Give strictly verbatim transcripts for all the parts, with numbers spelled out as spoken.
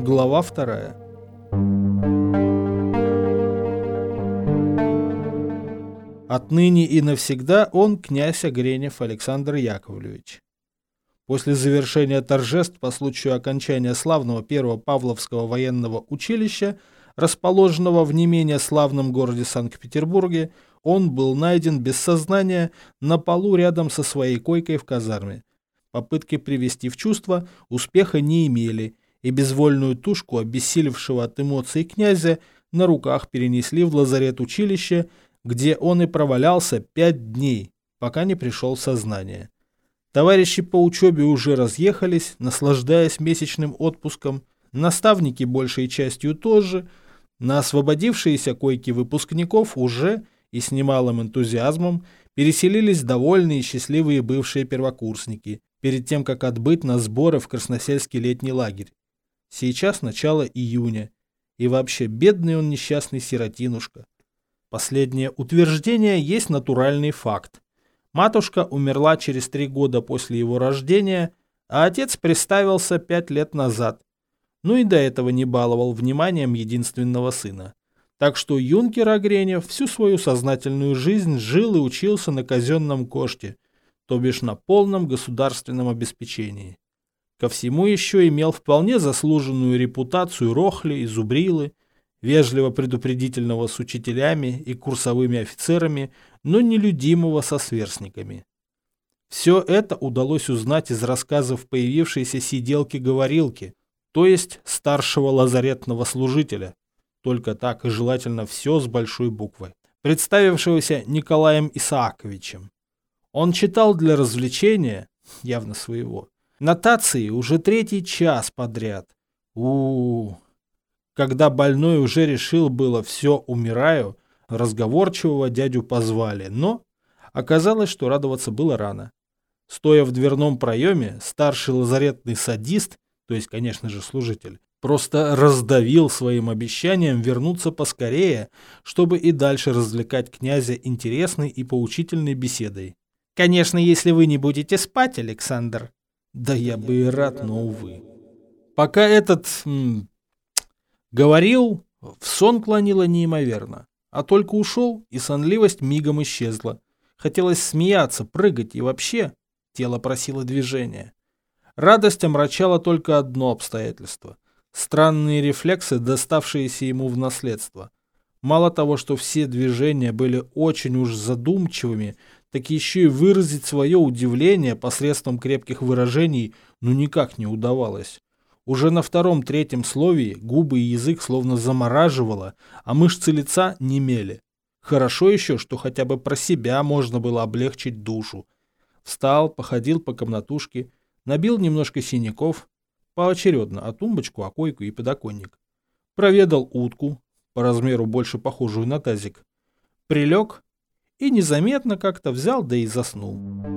Глава вторая. Отныне и навсегда он князь Огренев Александр Яковлевич. После завершения торжеств по случаю окончания славного первого Павловского военного училища, расположенного в не менее славном городе Санкт-Петербурге, он был найден без сознания на полу рядом со своей койкой в казарме. Попытки привести в чувство успеха не имели, и безвольную тушку обессилевшего от эмоций князя на руках перенесли в лазарет училища, где он и провалялся пять дней, пока не пришел в сознание. Товарищи по учебе уже разъехались, наслаждаясь месячным отпуском, наставники большей частью тоже, на освободившиеся койки выпускников уже и с немалым энтузиазмом переселились довольные и счастливые бывшие первокурсники, перед тем, как отбыть на сборы в Красносельский летний лагерь. Сейчас начало июня, и вообще бедный он несчастный сиротинушка. Последнее утверждение есть натуральный факт. Матушка умерла через три года после его рождения, а отец приставился пять лет назад. Ну и до этого не баловал вниманием единственного сына. Так что юнкер Огренев всю свою сознательную жизнь жил и учился на казенном коште, то бишь на полном государственном обеспечении. Ко всему еще имел вполне заслуженную репутацию рохли и зубрилы, вежливо предупредительного с учителями и курсовыми офицерами, но нелюдимого со сверстниками. Все это удалось узнать из рассказов появившейся сиделки-говорилки, то есть старшего лазаретного служителя, только так и желательно все с большой буквы, представившегося Николаем Исааковичем. Он читал для развлечения, явно своего, нотации уже третий час подряд. У-у-у. Когда больной уже решил было «все, умираю», разговорчивого дядю позвали, но оказалось, что радоваться было рано. Стоя в дверном проеме, старший лазаретный садист, то есть, конечно же, служитель, просто раздавил своим обещанием вернуться поскорее, чтобы и дальше развлекать князя интересной и поучительной беседой. «Конечно, если вы не будете спать, Александр». Да я бы и рад, но увы. Пока этот... М- говорил, в сон клонило неимоверно, а только ушел, и сонливость мигом исчезла. Хотелось смеяться, прыгать и вообще тело просило движения. Радость омрачала только одно обстоятельство – странные рефлексы, доставшиеся ему в наследство. Мало того, что все движения были очень уж задумчивыми, так еще и выразить свое удивление посредством крепких выражений ну никак не удавалось. Уже на втором-третьем слове губы и язык словно замораживало, а мышцы лица немели. Хорошо еще, что хотя бы про себя можно было облегчить душу. Встал, походил по комнатушке, набил немножко синяков, поочередно, а тумбочку, а койку и подоконник. Проведал утку, по размеру больше похожую на тазик. Прилег и незаметно как-то взял, да и заснул.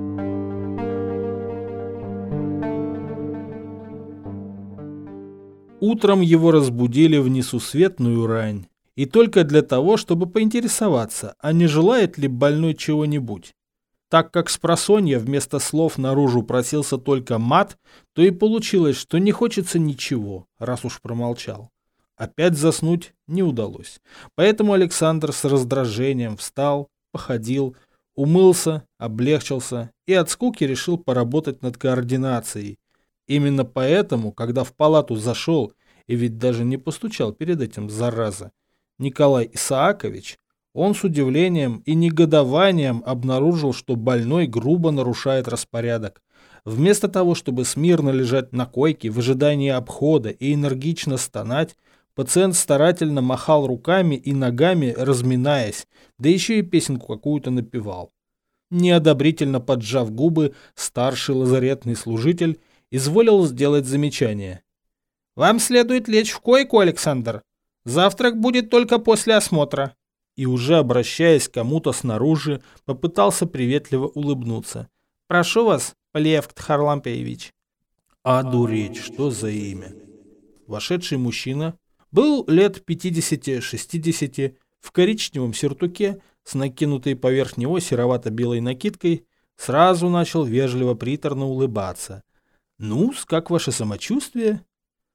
Утром его разбудили в несусветную рань, и только для того, чтобы поинтересоваться, а не желает ли больной чего-нибудь. Так как спросонья вместо слов наружу просился только мат, то и получилось, что не хочется ничего, раз уж промолчал. Опять заснуть не удалось, поэтому Александр с раздражением встал, походил, умылся, облегчился и от скуки решил поработать над координацией. Именно поэтому, когда в палату зашел, и ведь даже не постучал перед этим, зараза, Николай Исаакович, он с удивлением и негодованием обнаружил, что больной грубо нарушает распорядок. Вместо того, чтобы смирно лежать на койке в ожидании обхода и энергично стонать, пациент старательно махал руками и ногами, разминаясь, да еще и песенку какую-то напевал. Неодобрительно поджав губы, старший лазаретный служитель изволил сделать замечание. «Вам следует лечь в койку, Александр. Завтрак будет только после осмотра». И уже обращаясь к кому-то снаружи, попытался приветливо улыбнуться. «Прошу вас, Полиевкт Харлампиевич». Одуреть, что за имя? Вошедший мужчина был лет пятидесяти-шестидесяти, в коричневом сюртуке с накинутой поверх него серовато-белой накидкой, сразу начал вежливо приторно улыбаться. «Ну-с, как ваше самочувствие?»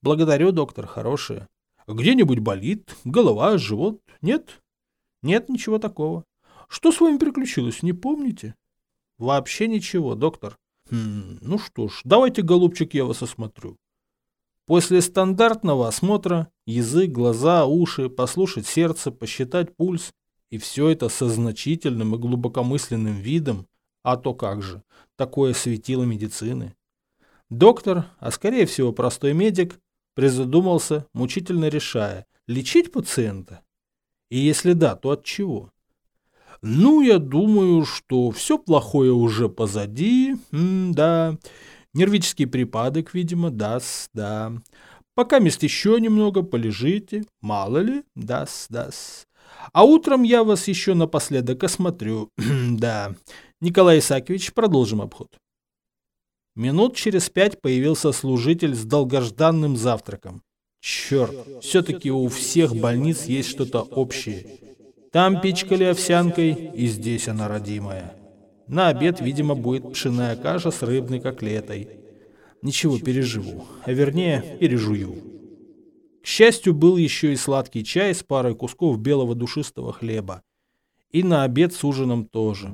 Благодарю, доктор, хорошие. Где-нибудь болит? Голова, живот? Нет? Нет ничего такого. Что с вами приключилось, не помните? Вообще ничего, доктор. Хм, ну что ж, давайте, голубчик, я вас осмотрю. После стандартного осмотра язык, глаза, уши, послушать сердце, посчитать пульс, и все это со значительным и глубокомысленным видом, а то как же, такое светило медицины. Доктор, а скорее всего простой медик, призадумался, мучительно решая, лечить пациента? И если да, то от чего? Ну, я думаю, что все плохое уже позади, М-да. Нервический припадок, видимо, да-с, да. Пока мест еще немного полежите, мало ли, да-с, да-с. А утром я вас еще напоследок осмотрю, да. Николай Исаакович, продолжим обход. Минут через пять появился служитель с долгожданным завтраком. Черт, все-таки у всех больниц есть что-то общее. Там пичкали овсянкой, и здесь она родимая. На обед, видимо, будет пшенная каша с рыбной котлетой. Ничего, переживу, а вернее, пережую. К счастью, был еще и сладкий чай с парой кусков белого душистого хлеба. И на обед с ужином тоже.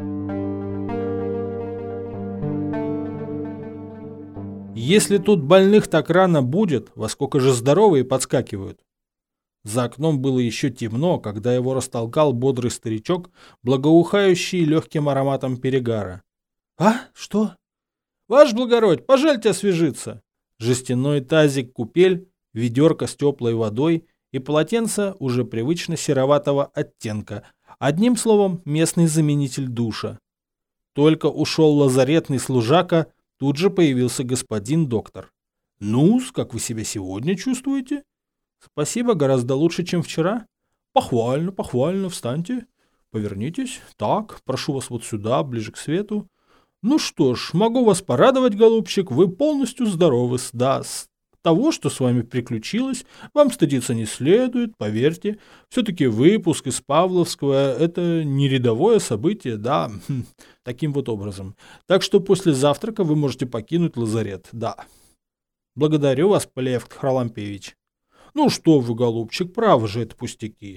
Если тут больных так рано будет, во сколько же здоровые подскакивают? За окном было еще темно, когда его растолкал бодрый старичок, благоухающий легким ароматом перегара. «А? Что?» «Ваш благородь, пожальте освежиться!» Жестяной тазик-купель, ведерко с теплой водой и полотенце уже привычно сероватого оттенка. Одним словом, местный заменитель душа. Только ушел лазаретный служака, тут же появился господин доктор. «Ну-с, как вы себя сегодня чувствуете?» «Спасибо, гораздо лучше, чем вчера». «Похвально, похвально, встаньте, повернитесь. Так, прошу вас вот сюда, ближе к свету. Ну что ж, могу вас порадовать, голубчик, вы полностью здоровы, да, с того, что с вами приключилось, вам стыдиться не следует, поверьте. Все-таки выпуск из Павловского – это не рядовое событие, да, таким вот образом. Так что после завтрака вы можете покинуть лазарет, да». «Благодарю вас, Полиевк Харлампиевич». «Ну что вы, голубчик, право же это пустяки».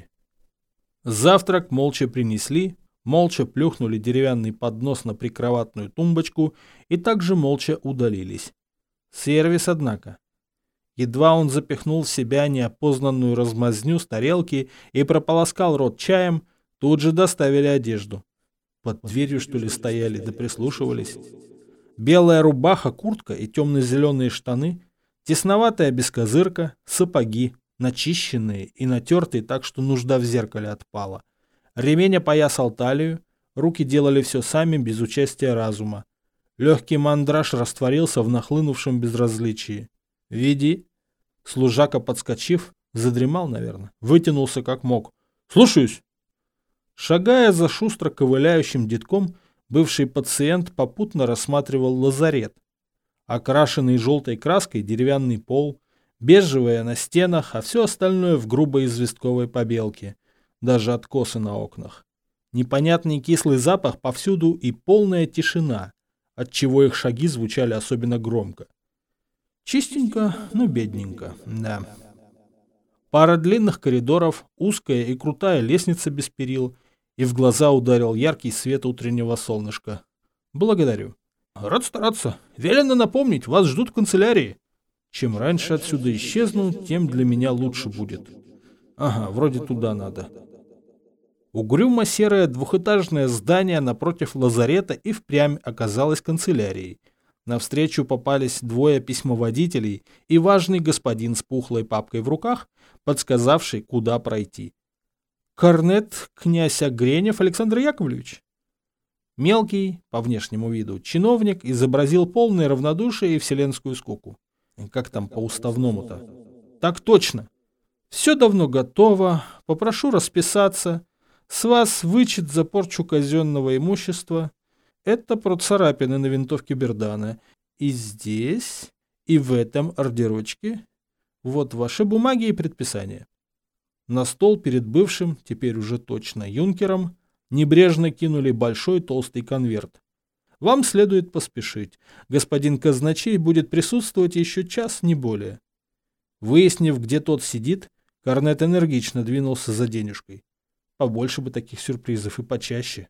Завтрак молча принесли, молча плюхнули деревянный поднос на прикроватную тумбочку и также молча удалились. Сервис, однако. Едва он запихнул в себя неопознанную размазню с тарелки и прополоскал рот чаем, тут же доставили одежду. Под дверью, что ли, стояли, да прислушивались. Белая рубаха, куртка и темно-зеленые штаны, тесноватая бескозырка, сапоги, начищенные и натертые так, что нужда в зеркале отпала. Ремень опоясал талию, руки делали все сами, без участия разума. Легкий мандраж растворился в нахлынувшем безразличии. «Веди». Служака, подскочив, задремал, наверное, вытянулся как мог. «Слушаюсь». Шагая за шустро ковыляющим детком, бывший пациент попутно рассматривал лазарет. Окрашенный желтой краской деревянный пол, бежевое на стенах, а все остальное в грубой известковой побелке, даже откосы на окнах. Непонятный кислый запах повсюду и полная тишина, отчего их шаги звучали особенно громко. Чистенько, но бедненько, да. Пара длинных коридоров, узкая и крутая лестница без перил, и в глаза ударил яркий свет утреннего солнышка. «Благодарю». «Рад стараться. Велено напомнить, вас ждут в канцелярии». «Чем раньше отсюда исчезну, тем для меня лучше будет». «Ага, вроде туда надо». Угрюмо-серое двухэтажное здание напротив лазарета и впрямь оказалось канцелярией. Навстречу попались двое письмоводителей и важный господин с пухлой папкой в руках, подсказавший, куда пройти. «Корнет, князь Огренев Александр Яковлевич». Мелкий, по внешнему виду, чиновник изобразил полное равнодушие и вселенскую скуку. Как там по-уставному-то? «Так точно. Все давно готово. Попрошу расписаться. С вас вычет за порчу казенного имущества. Это про царапины на винтовке Бердана. И здесь, и в этом ордерочке. Вот ваши бумаги и предписания». На стол перед бывшим, теперь уже точно юнкером, небрежно кинули большой толстый конверт. «Вам следует поспешить. Господин казначей будет присутствовать еще час, не более». Выяснив, где тот сидит, Корнет энергично двинулся за денежкой. Побольше бы таких сюрпризов и почаще.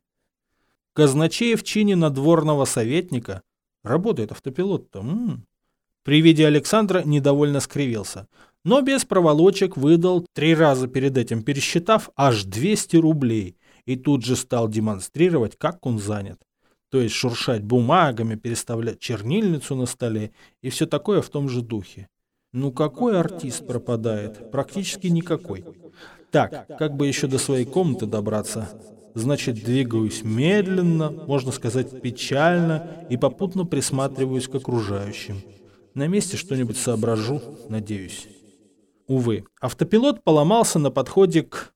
Казначей в чине надворного советника. Работает автопилот-то. М-м. При виде Александра недовольно скривился, но без проволочек выдал, три раза перед этим пересчитав, аж двести рублей, и тут же стал демонстрировать, как он занят. То есть шуршать бумагами, переставлять чернильницу на столе и все такое в том же духе. Ну какой артист пропадает? Практически никакой. Так, как бы еще до своей комнаты добраться? Значит, двигаюсь медленно, можно сказать печально, и попутно присматриваюсь к окружающим. На месте что-нибудь соображу, надеюсь. Увы, автопилот поломался на подходе к...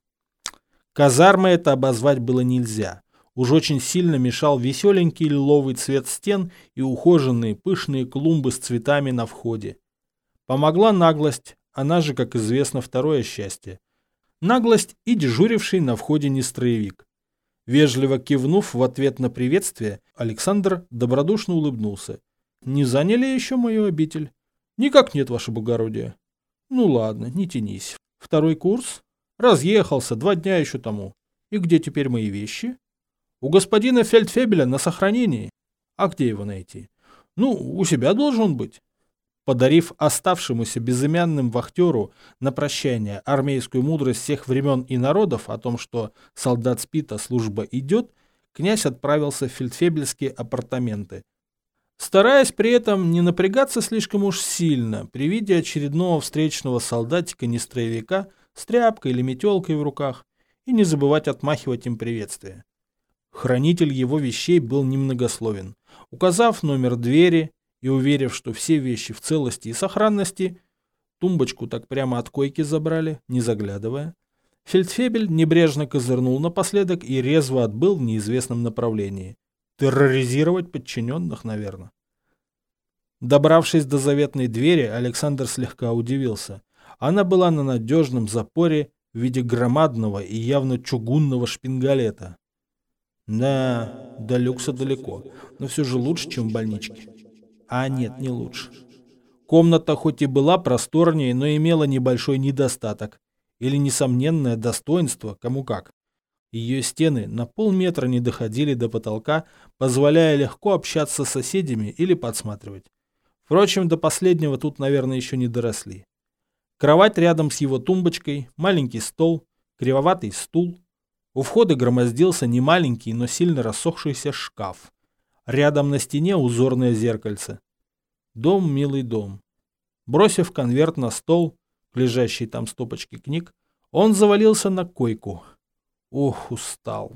Казармой это обозвать было нельзя. Уж очень сильно мешал веселенький лиловый цвет стен и ухоженные пышные клумбы с цветами на входе. Помогла наглость, она же, как известно, второе счастье. Наглость и дежуривший на входе нестроевик. Вежливо кивнув в ответ на приветствие, Александр добродушно улыбнулся. «Не заняли еще мою обитель?» «Никак нет, ваше благородие». «Ну ладно, не тянись. Второй курс?» «Разъехался, два дня еще тому. И где теперь мои вещи?» «У господина фельдфебеля на сохранении». «А где его найти?» «Ну, у себя должен быть». Подарив оставшемуся безымянным вахтеру на прощание армейскую мудрость всех времен и народов о том, что солдат спит, а служба идет, князь отправился в фельдфебельские апартаменты. Стараясь при этом не напрягаться слишком уж сильно при виде очередного встречного солдатика-нестроевика с тряпкой или метелкой в руках и не забывать отмахивать им приветствие. Хранитель его вещей был немногословен. Указав номер двери и уверив, что все вещи в целости и сохранности, тумбочку так прямо от койки забрали, не заглядывая, фельдфебель небрежно козырнул напоследок и резво отбыл в неизвестном направлении. Терроризировать подчиненных, наверное. Добравшись до заветной двери, Александр слегка удивился. Она была на надежном запоре в виде громадного и явно чугунного шпингалета. Да, до люкса далеко, но все же лучше, чем в больничке. А нет, не лучше. Комната хоть и была просторнее, но имела небольшой недостаток. Или несомненное достоинство, кому как. Ее стены на полметра не доходили до потолка, позволяя легко общаться с соседями или подсматривать. Впрочем, до последнего тут, наверное, еще не доросли. Кровать рядом с его тумбочкой, маленький стол, кривоватый стул. У входа громоздился немаленький, но сильно рассохшийся шкаф. Рядом на стене узорное зеркальце. Дом, милый дом. Бросив конверт на стол, лежащий там стопочки книг, он завалился на койку. Ох, устал.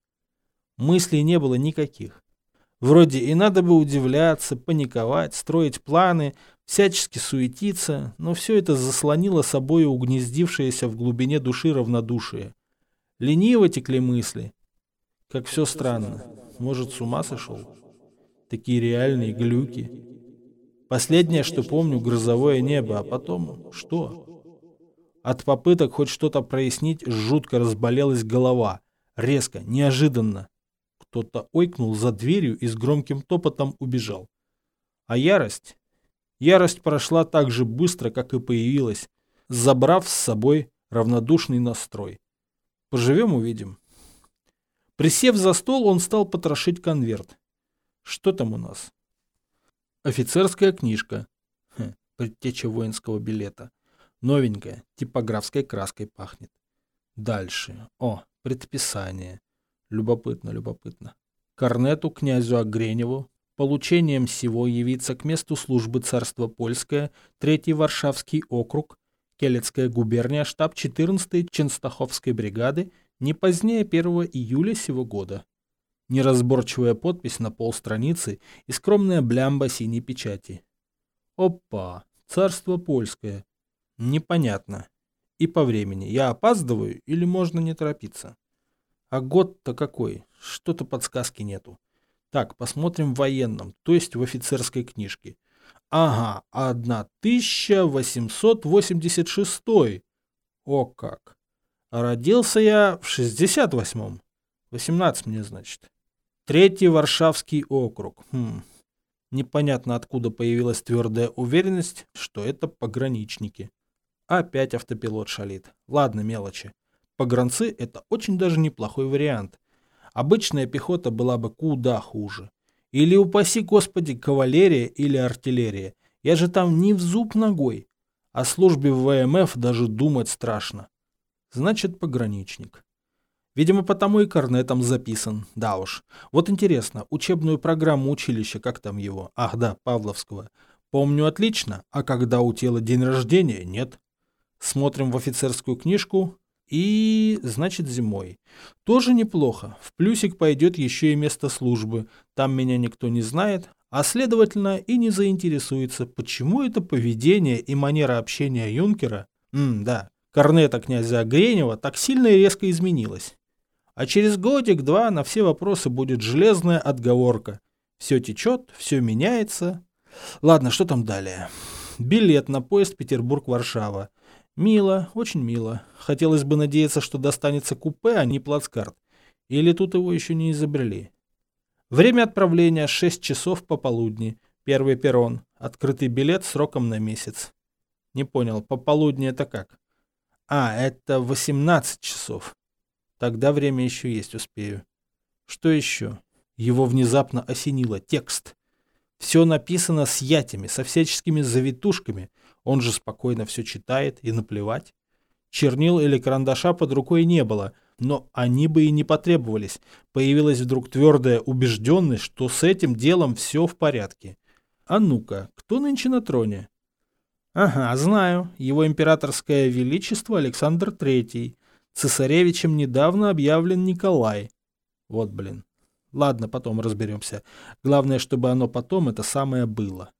Мыслей не было никаких. Вроде и надо бы удивляться, паниковать, строить планы, всячески суетиться, но все это заслонило собой угнездившееся в глубине души равнодушие. Лениво текли мысли. Как все странно. Может, с ума сошел? Такие реальные глюки. Последнее, что помню, грозовое небо, а потом что? От попыток хоть что-то прояснить жутко разболелась голова. Резко, неожиданно. Кто-то ойкнул за дверью и с громким топотом убежал. А ярость? Ярость прошла так же быстро, как и появилась, забрав с собой равнодушный настрой. Поживем — увидим. Присев за стол, он стал потрошить конверт. Что там у нас? Офицерская книжка. Хм, предтеча воинского билета. Новенькая, типографской краской пахнет. Дальше. О, предписание. Любопытно, любопытно. Корнету князю Огреневу получением сего явиться к месту службы царства польское, третий Варшавский округ, Келецкая губерния, штаб четырнадцатой Ченстаховской бригады, не позднее первого июля сего года. Неразборчивая подпись на полстраницы и скромная блямба синей печати. Опа, царство польское. Непонятно. И по времени. Я опаздываю или можно не торопиться? А год-то какой? Что-то подсказки нету. Так, посмотрим в военном, то есть в офицерской книжке. Ага, тысяча восемьсот восемьдесят шестой. О как. А родился я в шестьдесят восьмом. восемнадцать мне, значит. Третий Варшавский округ. Хм. Непонятно, откуда появилась твердая уверенность, что это пограничники. Опять автопилот шалит. Ладно, мелочи. Погранцы — это очень даже неплохой вариант. Обычная пехота была бы куда хуже. Или, упаси господи, кавалерия или артиллерия. Я же там не в зуб ногой. О службе в ВМФ даже думать страшно. Значит, пограничник. Видимо, потому и корнетом записан. Да уж. Вот интересно, учебную программу училища, как там его? Ах да, Павловского. Помню отлично, а когда у тела день рождения, нет. Смотрим в офицерскую книжку. И, значит, зимой. Тоже неплохо. В плюсик пойдет еще и место службы. Там меня никто не знает, а следовательно и не заинтересуется, почему это поведение и манера общения юнкера, м, да, корнета князя Гренева, так сильно и резко изменилось. А через годик-два на все вопросы будет железная отговорка. Все течет, все меняется. Ладно, что там далее? Билет на поезд Петербург-Варшава. Мило, очень мило. Хотелось бы надеяться, что достанется купе, а не плацкарт. Или тут его еще не изобрели. Время отправления шесть часов пополудни. Первый перрон. Открытый билет сроком на месяц. Не понял, пополудни это как? А, это восемнадцать часов. Тогда время еще есть, успею. Что еще? Его внезапно осенило. Текст. Все написано с ятями, со всяческими завитушками. Он же спокойно все читает, и наплевать. Чернил или карандаша под рукой не было, но они бы и не потребовались. Появилась вдруг твердая убежденность, что с этим делом все в порядке. А ну-ка, кто нынче на троне? Ага, знаю. Его императорское величество Александр Третий. Цесаревичем недавно объявлен Николай. Вот блин. Ладно, потом разберемся. Главное, чтобы оно потом это самое было.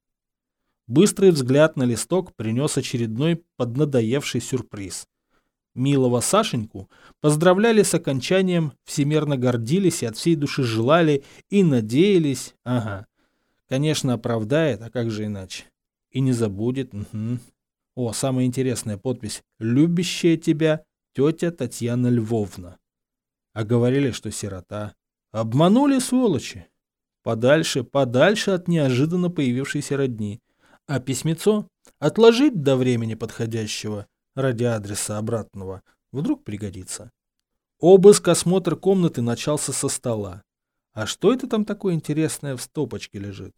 Быстрый взгляд на листок принес очередной поднадоевший сюрприз. Милого Сашеньку поздравляли с окончанием, всемерно гордились и от всей души желали и надеялись. Ага, конечно, оправдает, а как же иначе? И не забудет. Угу. О, самая интересная подпись. «Любящая тебя тетя Татьяна Львовна». А говорили, что сирота. Обманули, сволочи. Подальше, подальше от неожиданно появившейся родни. А письмецо отложить до времени подходящего, ради адреса обратного, вдруг пригодится. Обыск, осмотр комнаты начался со стола. А что это там такое интересное в стопочке лежит?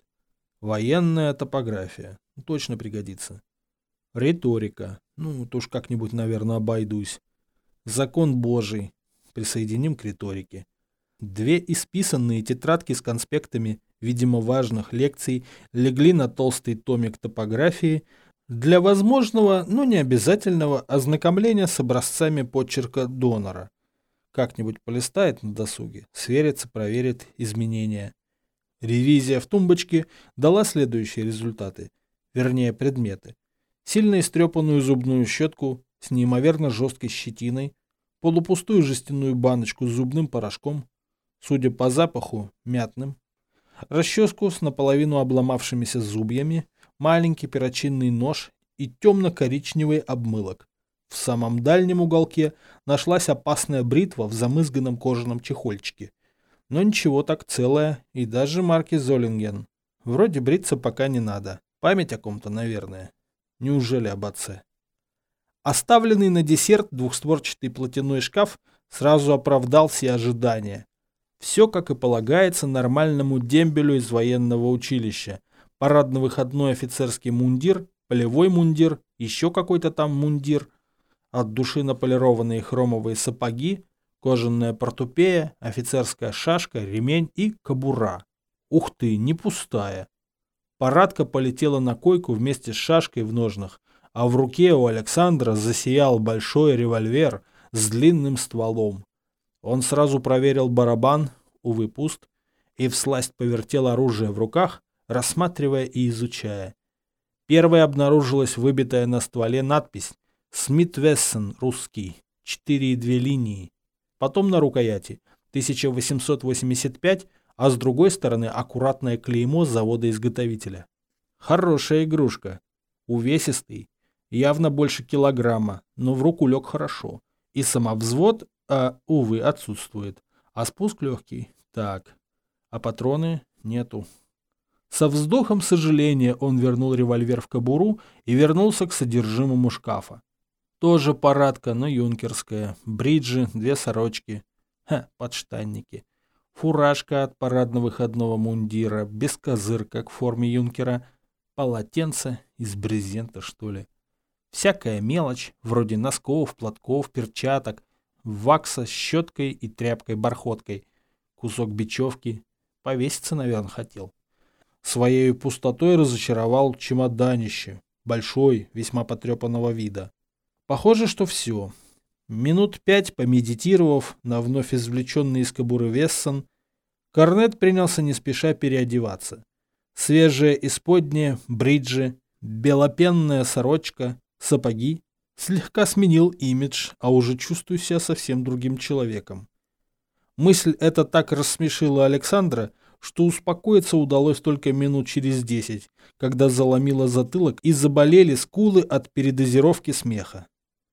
Военная топография. Точно пригодится. Риторика. Ну, то уж как-нибудь, наверное, обойдусь. Закон Божий. Присоединим к риторике. Две исписанные тетрадки с конспектами, видимо, важных лекций, легли на толстый томик топографии для возможного, но не обязательного ознакомления с образцами почерка донора. Как-нибудь полистает на досуге, сверится, проверит изменения. Ревизия в тумбочке дала следующие результаты, вернее предметы. Сильно истрепанную зубную щетку с неимоверно жесткой щетиной, полупустую жестяную баночку с зубным порошком, судя по запаху, мятным, расческу с наполовину обломавшимися зубьями, маленький перочинный нож и темно-коричневый обмылок. В самом дальнем уголке нашлась опасная бритва в замызганном кожаном чехольчике. Но ничего, так целая, и даже марки Золинген. Вроде бриться пока не надо. Память о ком-то, наверное. Неужели об отце? Оставленный на десерт двухстворчатый платяной шкаф сразу оправдал все ожидания. Все, как и полагается нормальному дембелю из военного училища. Парадно-выходной офицерский мундир, полевой мундир, еще какой-то там мундир, от души наполированные хромовые сапоги, кожаная портупея, офицерская шашка, ремень и кобура. Ух ты, не пустая. Парадка полетела на койку вместе с шашкой в ножнах, а в руке у Александра засиял большой револьвер с длинным стволом. Он сразу проверил барабан, увы, пуст, и всласть повертел оружие в руках, рассматривая и изучая. Первой обнаружилась выбитая на стволе надпись «Смит Вессон, русский, четыре и две линии». Потом на рукояти тысяча восемьсот восемьдесят пять, а с другой стороны аккуратное клеймо завода-изготовителя. Хорошая игрушка. Увесистый, явно больше килограмма, но в руку лег хорошо. И самовзвод, а, увы, отсутствует. А спуск легкий. Так. А патроны нету. Со вздохом сожаления он вернул револьвер в кобуру и вернулся к содержимому шкафа. Тоже парадка, но юнкерская. Бриджи, две сорочки. Ха, подштанники. Фуражка от парадно-выходного мундира, без козыр, как в форме юнкера. Полотенце из брезента, что ли. Всякая мелочь, вроде носков, платков, перчаток, вакса с щеткой и тряпкой-бархоткой. Кусок бечевки. Повеситься, наверное, хотел. Своею пустотой разочаровал чемоданище. Большой, весьма потрепанного вида. Похоже, что все. Минут пять помедитировав на вновь извлеченный из кобуры Вессон, Корнет принялся не спеша переодеваться. Свежее исподнее, бриджи, белопенная сорочка, сапоги. Слегка сменил имидж, а уже чувствую себя совсем другим человеком. Мысль эта так рассмешила Александра, что успокоиться удалось только минут через десять, когда заломило затылок и заболели скулы от передозировки смеха.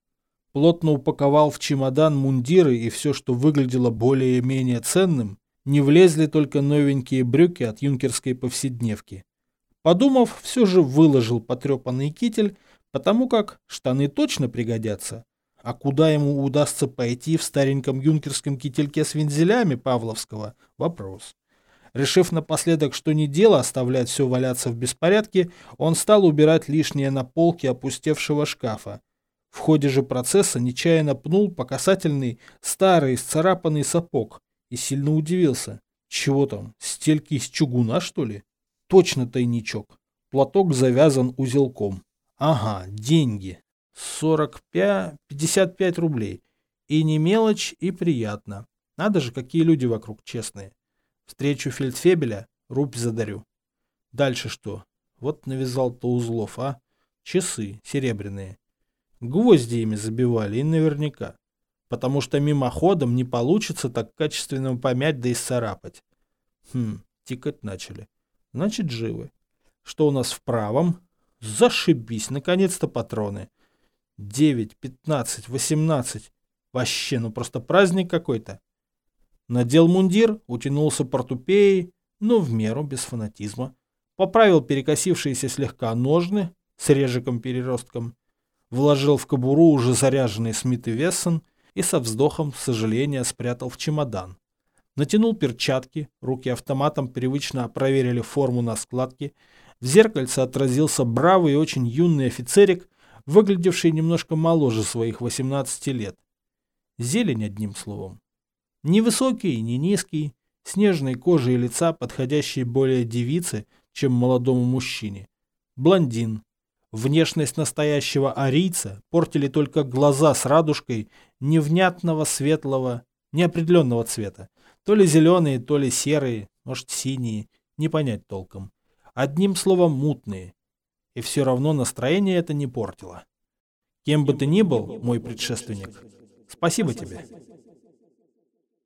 Плотно упаковал в чемодан мундиры и все, что выглядело более-менее ценным, не влезли только новенькие брюки от юнкерской повседневки. Подумав, все же выложил потрепанный китель, потому как штаны точно пригодятся. А куда ему удастся пойти в стареньком юнкерском кительке с вензелями Павловского – вопрос. Решив напоследок, что не дело оставлять все валяться в беспорядке, он стал убирать лишнее на полке опустевшего шкафа. В ходе же процесса нечаянно пнул по касательной старый исцарапанный сапог и сильно удивился. Чего там, стельки из чугуна, что ли? Точно тайничок. Платок завязан узелком. Ага, деньги. сорок пять, пятьдесят пять рублей. И не мелочь, и приятно. Надо же, какие люди вокруг честные. Встречу фельдфебеля, рубь задарю. Дальше что? Вот навязал-то узлов, а? Часы серебряные. Гвозди ими забивали, и наверняка. Потому что мимоходом не получится так качественно помять да исцарапать. Хм, тикать начали. Значит, живы. Что у нас в правом? Зашибись, наконец-то патроны. девять, пятнадцать, восемнадцать. Вообще, ну просто праздник какой-то. Надел мундир, утянулся портупеей, но в меру, без фанатизма. Поправил перекосившиеся слегка ножны с режиком-переростком. Вложил в кобуру уже заряженный Смит и Вессон и со вздохом сожаления спрятал в чемодан. Натянул перчатки, руки автоматом привычно проверили форму на складке. В зеркальце отразился бравый и очень юный офицерик, выглядевший немножко моложе своих восемнадцати лет. Зелень, одним словом. Невысокий, не низкий, с нежной кожей лица, подходящей более девице, чем молодому мужчине. Блондин. Внешность настоящего арийца портили только глаза с радужкой невнятного светлого, неопределенного цвета. То ли зеленые, то ли серые, может синие, не понять толком. Одним словом, мутные. И все равно настроение это не портило. Кем бы ты ни был, мой предшественник, спасибо тебе.